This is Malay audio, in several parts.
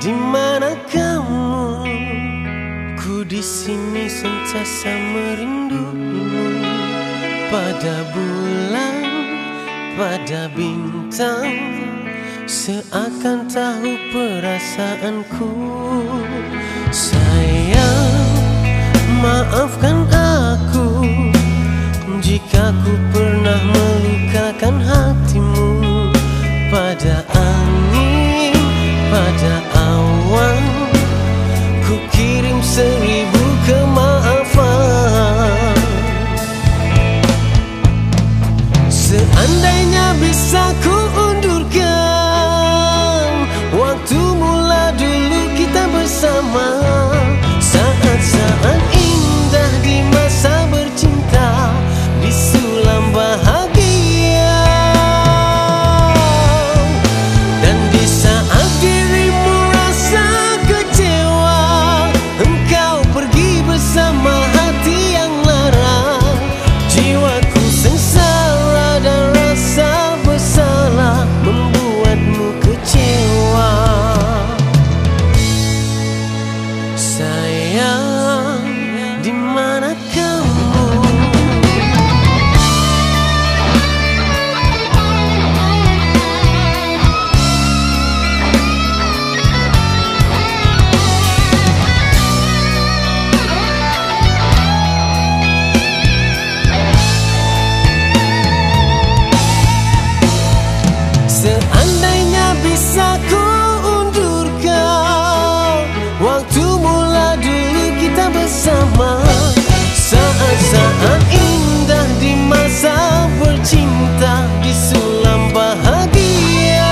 Di mana kamu? Ku di sini sentiasa merindumu. Pada bulan, pada bintang, seakan tahu perasaanku. Sayang, maafkan aku jika ku pernah melukakan hatimu. Pada angin, pada awan, ku kirim 1000 kemaafan. Seandainya bisa ku undurkan waktu mula dulu kita bersama. Saat-saat indah di masa bercinta, di sulam bahagia. Dan di saat dirimu rasa kecewa, engkau pergi bersama hati yang lara. Jiwaku sengsara dan rasa bersalah membuatmu kecewa. Sayang, di mana kamu? Seandainya bisa ku undurkan waktu mula dulu kita bersama. Saat-saat indah di masa bercinta, di sulam bahagia.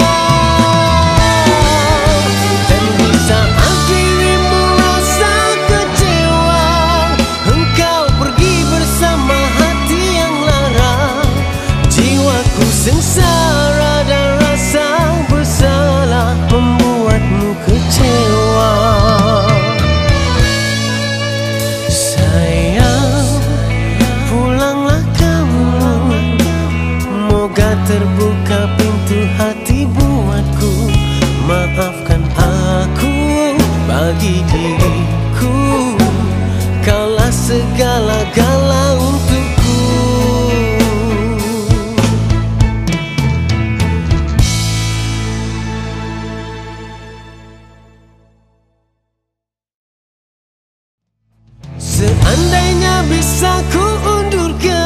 Dan di saat dirimu rasa kecewa, engkau pergi bersama hati yang lara. Jiwaku sengsara dan rasa bersalah membuatmu kecewa. Sayang, pulanglah kamu. Moga terbuka pintu hati buatku. Maafkan aku bagi diriku. Kaulah segala-gala untukku. Seandainya bisa ku undurkan